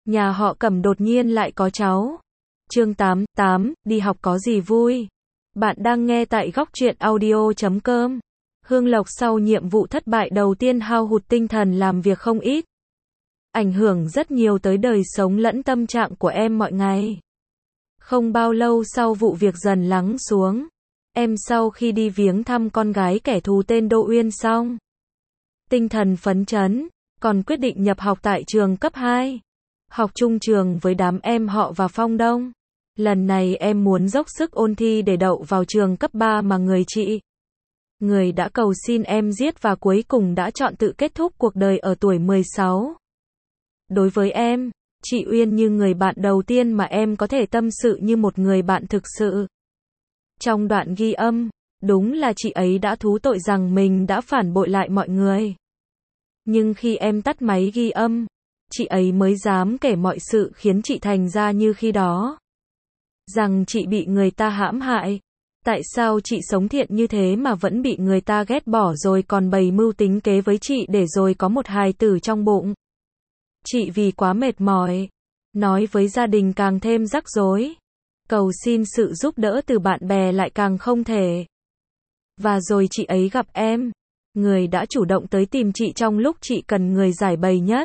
Nhà họ Cẩm đột nhiên lại có cháu. Chương 8, đi học có gì vui? Bạn đang nghe tại góc truyện audio.com. Hương Lộc sau nhiệm vụ thất bại đầu tiên hao hụt tinh thần làm việc không ít. Ảnh hưởng rất nhiều tới đời sống lẫn tâm trạng của em mọi ngày. Không bao lâu sau vụ việc dần lắng xuống, em sau khi đi viếng thăm con gái kẻ thù tên Đỗ Uyên xong, tinh thần phấn chấn, còn quyết định nhập học tại trường cấp 2. Học chung trường với đám em họ và Phong Đông. Lần này em muốn dốc sức ôn thi để đậu vào trường cấp 3 mà người đã cầu xin em giết và cuối cùng đã chọn tự kết thúc cuộc đời ở tuổi 16. Đối với em, chị Uyên như người bạn đầu tiên mà em có thể tâm sự như một người bạn thực sự. Trong đoạn ghi âm, đúng là chị ấy đã thú tội rằng mình đã phản bội lại mọi người. Nhưng khi em tắt máy ghi âm, chị ấy mới dám kể mọi sự khiến chị thành ra như khi đó. Rằng chị bị người ta hãm hại. Tại sao chị sống thiện như thế mà vẫn bị người ta ghét bỏ rồi còn bày mưu tính kế với chị để rồi có một hài tử trong bụng. Chị vì quá mệt mỏi, nói với gia đình càng thêm rắc rối. Cầu xin sự giúp đỡ từ bạn bè lại càng không thể. Và rồi chị ấy gặp em, người đã chủ động tới tìm chị trong lúc chị cần người giải bày nhất.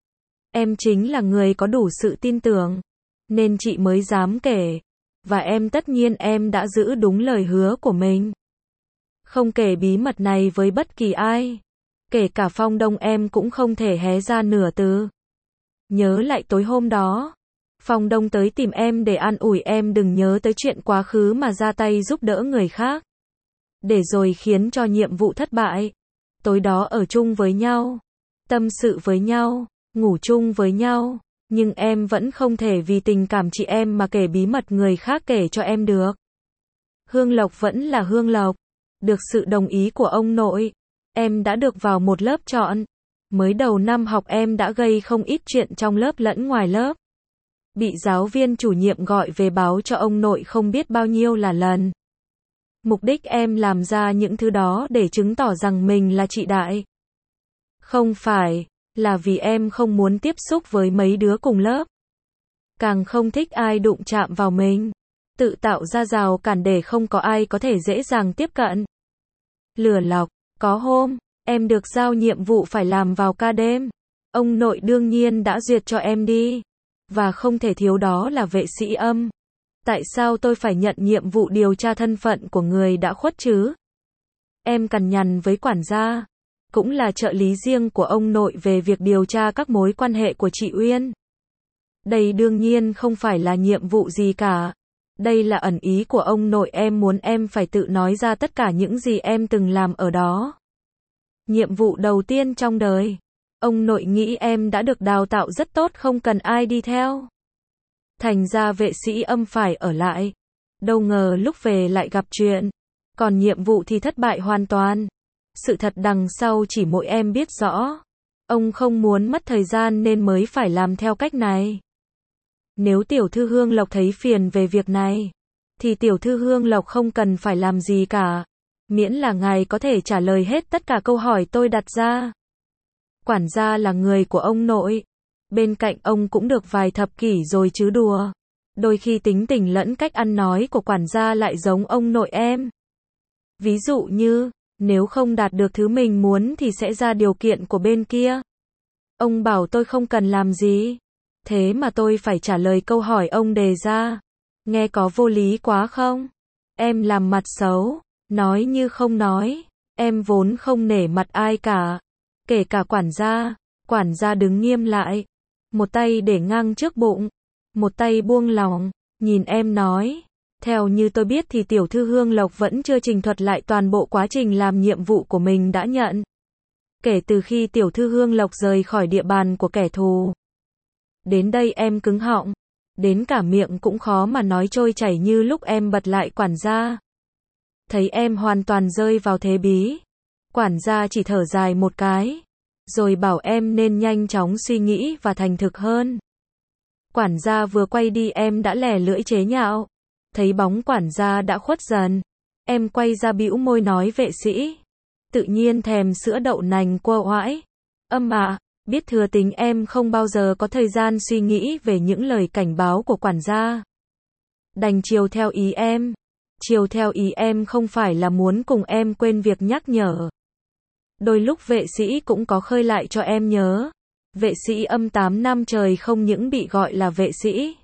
Em chính là người có đủ sự tin tưởng, nên chị mới dám kể. Và tất nhiên em đã giữ đúng lời hứa của mình. Không kể bí mật này với bất kỳ ai. Kể cả Phong Đông em cũng không thể hé ra nửa từ. Nhớ lại tối hôm đó, Phong Đông tới tìm em để an ủi em đừng nhớ tới chuyện quá khứ mà ra tay giúp đỡ người khác. Để rồi khiến cho nhiệm vụ thất bại. Tối đó ở chung với nhau, tâm sự với nhau, ngủ chung với nhau. Nhưng em vẫn không thể vì tình cảm chị em mà kể bí mật người khác kể cho em được. Hương Lộc vẫn là Hương Lộc. Được sự đồng ý của ông nội, em đã được vào một lớp chọn. Mới đầu năm học em đã gây không ít chuyện trong lớp lẫn ngoài lớp. Bị giáo viên chủ nhiệm gọi về báo cho ông nội không biết bao nhiêu là lần. Mục đích em làm ra những thứ đó để chứng tỏ rằng mình là chị đại. Không phải là vì em không muốn tiếp xúc với mấy đứa cùng lớp. Càng không thích ai đụng chạm vào mình. Tự tạo ra rào cản để không có ai có thể dễ dàng tiếp cận. Lừa lọc, có hôm, em được giao nhiệm vụ phải làm vào ca đêm. Ông nội đương nhiên đã duyệt cho em đi. Và không thể thiếu đó là vệ sĩ âm. Tại sao tôi phải nhận nhiệm vụ điều tra thân phận của người đã khuất chứ? Em cằn nhằn với quản gia. Cũng là trợ lý riêng của ông nội về việc điều tra các mối quan hệ của chị Uyên. Đây đương nhiên không phải là nhiệm vụ gì cả. Đây là ẩn ý của ông nội, em muốn em phải tự nói ra tất cả những gì em từng làm ở đó. Nhiệm vụ đầu tiên trong đời. Ông nội nghĩ em đã được đào tạo rất tốt không cần ai đi theo. Thành ra vệ sĩ âm phải ở lại. Đâu ngờ lúc về lại gặp chuyện. Còn nhiệm vụ thì thất bại hoàn toàn. Sự thật đằng sau chỉ mỗi em biết rõ. Ông không muốn mất thời gian nên mới phải làm theo cách này. Nếu tiểu thư Hương Lộc thấy phiền về việc này, thì tiểu thư Hương Lộc không cần phải làm gì cả. Miễn là ngài có thể trả lời hết tất cả câu hỏi tôi đặt ra. Quản gia là người của ông nội. Bên cạnh ông cũng được vài thập kỷ rồi chứ đùa. Đôi khi tính tình lẫn cách ăn nói của quản gia lại giống ông nội em. Ví dụ như, nếu không đạt được thứ mình muốn thì sẽ ra điều kiện của bên kia. Ông bảo tôi không cần làm gì. Thế mà tôi phải trả lời câu hỏi ông đề ra. Nghe có vô lý quá không? Em làm mặt xấu, nói như không nói. Em vốn không nể mặt ai cả. Kể cả quản gia. Quản gia đứng nghiêm lại. Một tay để ngang trước bụng. Một tay buông lỏng. Nhìn em nói. Theo như tôi biết thì tiểu thư Hương Lộc vẫn chưa trình thuật lại toàn bộ quá trình làm nhiệm vụ của mình đã nhận. Kể từ khi tiểu thư Hương Lộc rời khỏi địa bàn của kẻ thù. Đến đây em cứng họng. Đến cả miệng cũng khó mà nói trôi chảy như lúc em bật lại quản gia. Thấy em hoàn toàn rơi vào thế bí. Quản gia chỉ thở dài một cái. Rồi bảo em nên nhanh chóng suy nghĩ và thành thực hơn. Quản gia vừa quay đi em đã lè lưỡi chế nhạo. Thấy bóng quản gia đã khuất dần. Em quay ra bĩu môi nói vệ sĩ. Tự nhiên thèm sữa đậu nành cua oải. Âm ạ, Biết thừa tính em không bao giờ có thời gian suy nghĩ về những lời cảnh báo của quản gia. Đành chiều theo ý em. Chiều theo ý em không phải là muốn cùng em quên việc nhắc nhở. Đôi lúc vệ sĩ cũng có khơi lại cho em nhớ. Vệ sĩ âm 8 năm trời không những bị gọi là vệ sĩ,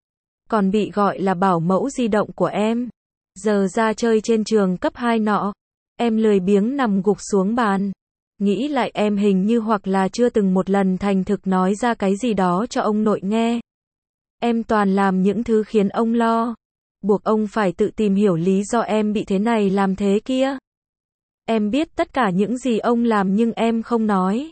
còn bị gọi là bảo mẫu di động của em. Giờ ra chơi trên trường cấp 2 nọ, em lười biếng nằm gục xuống bàn. Nghĩ lại em hình như hoặc là chưa từng một lần thành thực nói ra cái gì đó cho ông nội nghe. Em toàn làm những thứ khiến ông lo, buộc ông phải tự tìm hiểu lý do em bị thế này làm thế kia. Em biết tất cả những gì ông làm nhưng em không nói.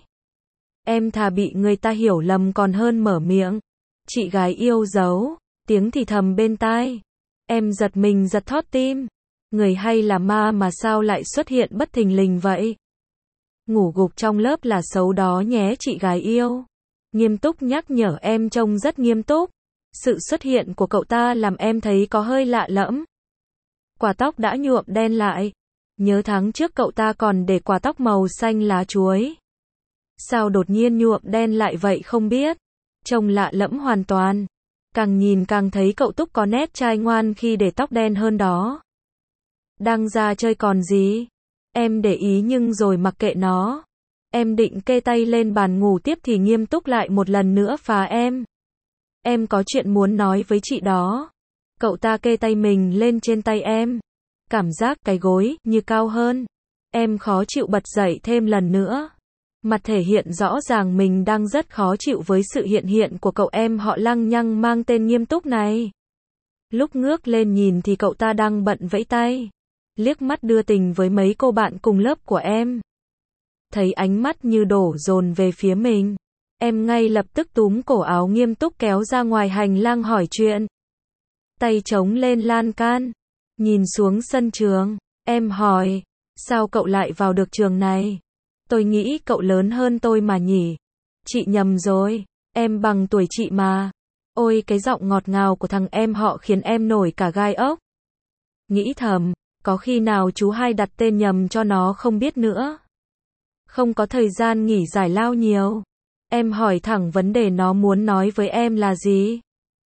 Em thà bị người ta hiểu lầm còn hơn mở miệng. Chị gái yêu dấu, tiếng thì thầm bên tai. Em giật mình giật thót tim. Người hay là ma mà sao lại xuất hiện bất thình lình vậy? Ngủ gục trong lớp là xấu đó nhé chị gái yêu. Nghiêm túc nhắc nhở em trông rất nghiêm túc. Sự xuất hiện của cậu ta làm em thấy có hơi lạ lẫm. Quả tóc đã nhuộm đen lại. Nhớ tháng trước cậu ta còn để quả tóc màu xanh lá chuối. Sao đột nhiên nhuộm đen lại vậy không biết. Trông lạ lẫm hoàn toàn. Càng nhìn càng thấy cậu Túc có nét trai ngoan khi để tóc đen hơn đó. Đang ra chơi còn gì? Em để ý nhưng rồi mặc kệ nó. Em định kê tay lên bàn ngủ tiếp thì Nghiêm Túc lại một lần nữa phá em. Em có chuyện muốn nói với chị đó. Cậu ta kê tay mình lên trên tay em. Cảm giác cái gối như cao hơn. Em khó chịu bật dậy thêm lần nữa. Mặt thể hiện rõ ràng mình đang rất khó chịu với sự hiện hiện của cậu em họ lăng nhăng mang tên Nghiêm Túc này. Lúc ngước lên nhìn thì cậu ta đang bận vẫy tay, liếc mắt đưa tình với mấy cô bạn cùng lớp của em. Thấy ánh mắt như đổ dồn về phía mình, em ngay lập tức túm cổ áo Nghiêm Túc kéo ra ngoài hành lang hỏi chuyện. Tay chống lên lan can, nhìn xuống sân trường, em hỏi, sao cậu lại vào được trường này? Tôi nghĩ cậu lớn hơn tôi mà nhỉ? Chị nhầm rồi, em bằng tuổi chị mà. Ôi cái giọng ngọt ngào của thằng em họ khiến em nổi cả gai ốc. Nghĩ thầm, có khi nào chú hai đặt tên nhầm cho nó không biết nữa. Không có thời gian nghỉ giải lao nhiều. Em hỏi thẳng vấn đề nó muốn nói với em là gì.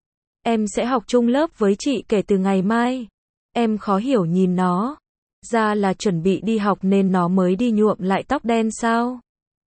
Em sẽ học chung lớp với chị kể từ ngày mai. Em khó hiểu nhìn nó. Ra là chuẩn bị đi học nên nó mới đi nhuộm lại tóc đen sao?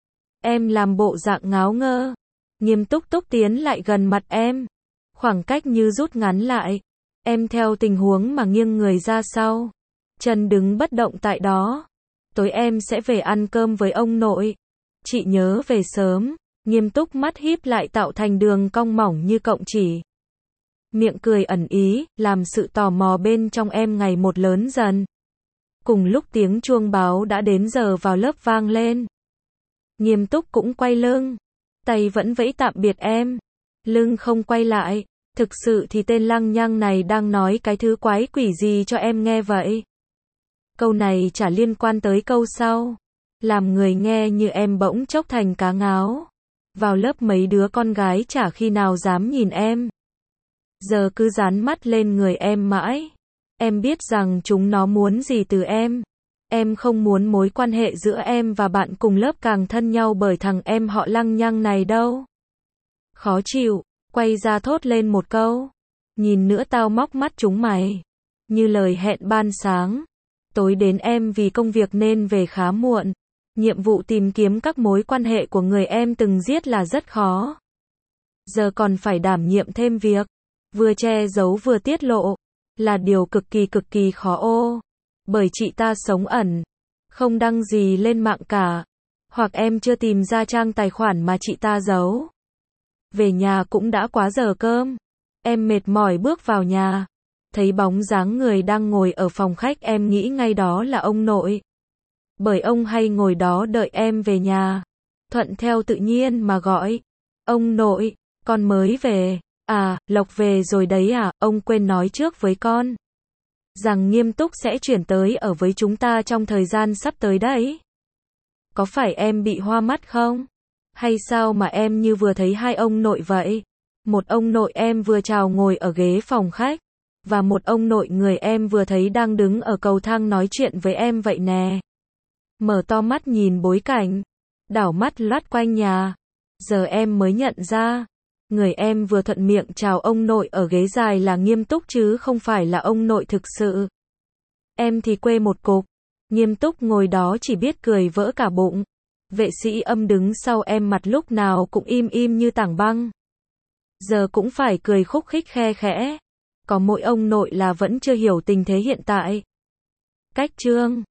Em làm bộ dạng ngáo ngơ. Nghiêm Túc Túc tiến lại gần mặt em. Khoảng cách như rút ngắn lại. Em theo tình huống mà nghiêng người ra sau. Chân đứng bất động tại đó. Tối em sẽ về ăn cơm với ông nội. Chị nhớ về sớm. Nghiêm Túc mắt híp lại tạo thành đường cong mỏng như cọng chỉ. Miệng cười ẩn ý, làm sự tò mò bên trong em ngày một lớn dần. Cùng lúc tiếng chuông báo đã đến giờ vào lớp vang lên. Nghiêm Túc cũng quay lưng. Tay vẫn vẫy tạm biệt em. Lưng không quay lại. Thực sự thì tên lăng nhăng này đang nói cái thứ quái quỷ gì cho em nghe vậy? Câu này chả liên quan tới câu sau. Làm người nghe như em bỗng chốc thành cá ngáo. Vào lớp mấy đứa con gái chả khi nào dám nhìn em. Giờ cứ dán mắt lên người em mãi. Em biết rằng chúng nó muốn gì từ em. Em không muốn mối quan hệ giữa em và bạn cùng lớp càng thân nhau bởi thằng em họ lăng nhăng này đâu. Khó chịu, quay ra thốt lên một câu. Nhìn nữa tao móc mắt chúng mày. Như lời hẹn ban sáng. Tối đến em vì công việc nên về khá muộn. Nhiệm vụ tìm kiếm các mối quan hệ của người em từng giết là rất khó. Giờ còn phải đảm nhiệm thêm việc. Vừa che giấu vừa tiết lộ. Là điều cực kỳ khó ô. Bởi chị ta sống ẩn. Không đăng gì lên mạng cả. Hoặc em chưa tìm ra trang tài khoản mà chị ta giấu. Về nhà cũng đã quá giờ cơm. Em mệt mỏi bước vào nhà. Thấy bóng dáng người đang ngồi ở phòng khách em nghĩ ngay đó là ông nội. Bởi ông hay ngồi đó đợi em về nhà. Thuận theo tự nhiên mà gọi. Ông nội, con mới về. À, Lộc về rồi đấy à, ông quên nói trước với con. Rằng Nghiêm Túc sẽ chuyển tới ở với chúng ta trong thời gian sắp tới đấy. Có phải em bị hoa mắt không? Hay sao mà em như vừa thấy hai ông nội vậy? Một ông nội em vừa chào ngồi ở ghế phòng khách. Và một ông nội người em vừa thấy đang đứng ở cầu thang nói chuyện với em vậy nè. Mở to mắt nhìn bối cảnh. Đảo mắt loát quanh nhà. Giờ em mới nhận ra, người em vừa thuận miệng chào ông nội ở ghế dài là nghiêm túc chứ không phải là ông nội thực sự. Em thì quê một cục, nghiêm túc ngồi đó chỉ biết cười vỡ cả bụng. Vệ sĩ âm đứng sau em mặt lúc nào cũng im im như tảng băng. Giờ cũng phải cười khúc khích khe khẽ. Có mỗi ông nội là vẫn chưa hiểu tình thế hiện tại. Cách chương